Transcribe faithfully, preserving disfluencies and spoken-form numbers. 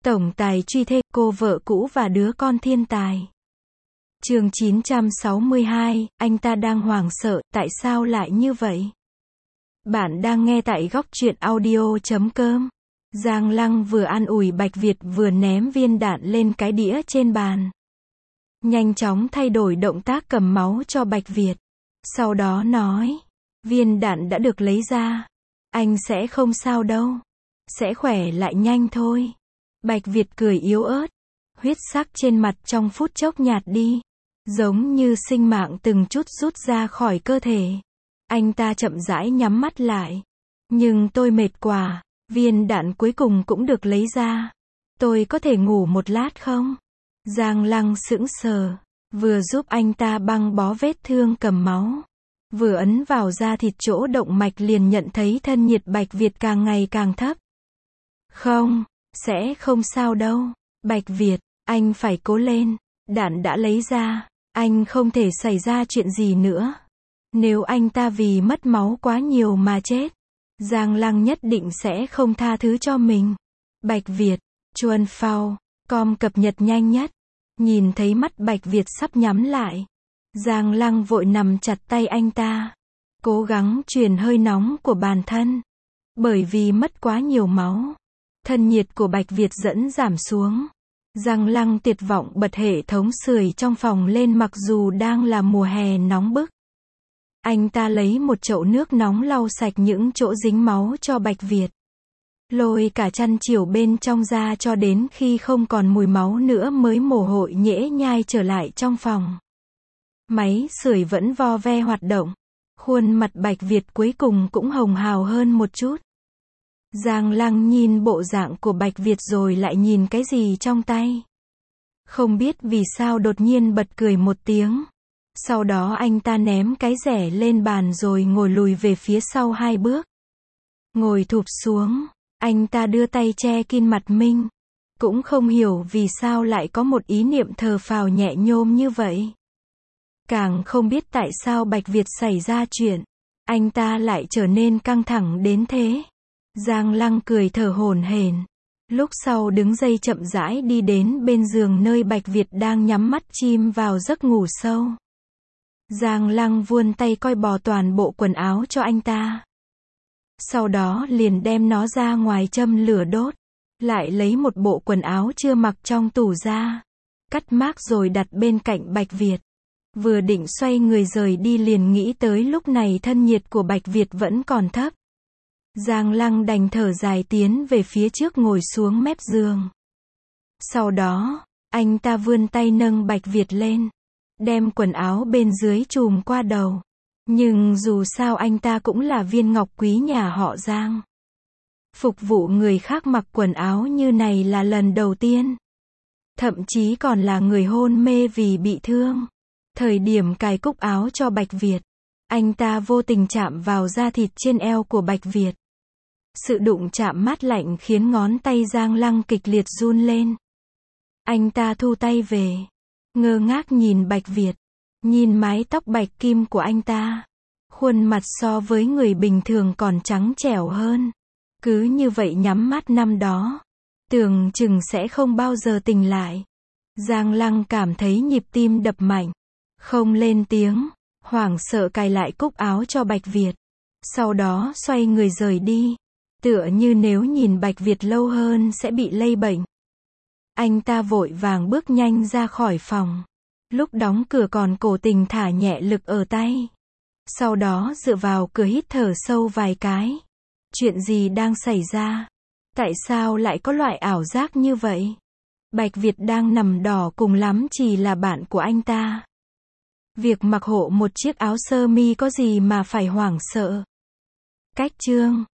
Tổng tài truy thê, cô vợ cũ và đứa con thiên tài. Chương chín trăm sáu mươi hai, anh ta đang hoảng sợ, tại sao lại như vậy? Bạn đang nghe tại góc truyện audio chấm com. Giang Lăng vừa an ủi Bạch Việt vừa ném viên đạn lên cái đĩa trên bàn. Nhanh chóng thay đổi động tác cầm máu cho Bạch Việt. Sau đó nói, viên đạn đã được lấy ra. Anh sẽ không sao đâu. Sẽ khỏe lại nhanh thôi. Bạch Việt cười yếu ớt. Huyết sắc trên mặt trong phút chốc nhạt đi. Giống như sinh mạng từng chút rút ra khỏi cơ thể. Anh ta chậm rãi nhắm mắt lại. Nhưng tôi mệt quá. Viên đạn cuối cùng cũng được lấy ra. Tôi có thể ngủ một lát không? Giang Lăng sững sờ. Vừa giúp anh ta băng bó vết thương cầm máu. Vừa ấn vào da thịt chỗ động mạch liền nhận thấy thân nhiệt Bạch Việt càng ngày càng thấp. Không, sẽ không sao đâu. Bạch Việt, anh phải cố lên. Đạn đã lấy ra. Anh không thể xảy ra chuyện gì nữa. Nếu anh ta vì mất máu quá nhiều mà chết, Giang Lăng nhất định sẽ không tha thứ cho mình. Bạch Việt, Chuan Phao, com cập nhật nhanh nhất. Nhìn thấy mắt Bạch Việt sắp nhắm lại. Giang Lăng vội nằm chặt tay anh ta. Cố gắng truyền hơi nóng của bản thân. Bởi vì mất quá nhiều máu. Thân nhiệt của Bạch Việt dẫn giảm xuống. Giang Lăng tuyệt vọng bật hệ thống sưởi trong phòng lên mặc dù đang là mùa hè nóng bức. Anh ta lấy một chậu nước nóng lau sạch những chỗ dính máu cho Bạch Việt. Lôi cả chăn chiều bên trong ra cho đến khi không còn mùi máu nữa mới mồ hôi nhễ nhai trở lại trong phòng. Máy sưởi vẫn vo ve hoạt động. Khuôn mặt Bạch Việt cuối cùng cũng hồng hào hơn một chút. Giang Lăng nhìn bộ dạng của Bạch Việt rồi lại nhìn cái gì trong tay. Không biết vì sao đột nhiên bật cười một tiếng. Sau đó anh ta ném cái rẻ lên bàn rồi ngồi lùi về phía sau hai bước. Ngồi thụp xuống, anh ta đưa tay che kín mặt mình. Cũng không hiểu vì sao lại có một ý niệm thờ phào nhẹ nhôm như vậy. Càng không biết tại sao Bạch Việt xảy ra chuyện. Anh ta lại trở nên căng thẳng đến thế. Giang Lăng cười thở hổn hển. Lúc sau đứng dậy chậm rãi đi đến bên giường nơi Bạch Việt đang nhắm mắt chìm vào giấc ngủ sâu. Giang Lăng vươn tay coi bò toàn bộ quần áo cho anh ta. Sau đó liền đem nó ra ngoài châm lửa đốt. Lại lấy một bộ quần áo chưa mặc trong tủ ra. Cắt mác rồi đặt bên cạnh Bạch Việt. Vừa định xoay người rời đi liền nghĩ tới lúc này thân nhiệt của Bạch Việt vẫn còn thấp. Giang Lăng đành thở dài tiến về phía trước ngồi xuống mép giường. Sau đó, anh ta vươn tay nâng Bạch Việt lên. Đem quần áo bên dưới trùm qua đầu. Nhưng dù sao anh ta cũng là viên ngọc quý nhà họ Giang. Phục vụ người khác mặc quần áo như này là lần đầu tiên. Thậm chí còn là người hôn mê vì bị thương. Thời điểm cài cúc áo cho Bạch Việt, anh ta vô tình chạm vào da thịt trên eo của Bạch Việt. Sự đụng chạm mát lạnh khiến ngón tay Giang Lăng kịch liệt run lên. Anh ta thu tay về. Ngơ ngác nhìn Bạch Việt. Nhìn mái tóc bạch kim của anh ta. Khuôn mặt so với người bình thường còn trắng trẻo hơn. Cứ như vậy nhắm mắt năm đó. Tưởng chừng sẽ không bao giờ tỉnh lại. Giang Lăng cảm thấy nhịp tim đập mạnh. Không lên tiếng. Hoảng sợ cài lại cúc áo cho Bạch Việt. Sau đó xoay người rời đi. Tựa như nếu nhìn Bạch Việt lâu hơn sẽ bị lây bệnh. Anh ta vội vàng bước nhanh ra khỏi phòng. Lúc đóng cửa còn cố tình thả nhẹ lực ở tay. Sau đó dựa vào cửa hít thở sâu vài cái. Chuyện gì đang xảy ra? Tại sao lại có loại ảo giác như vậy? Bạch Việt đang nằm đỏ cùng lắm chỉ là bạn của anh ta. Việc mặc hộ một chiếc áo sơ mi có gì mà phải hoảng sợ? Cách chương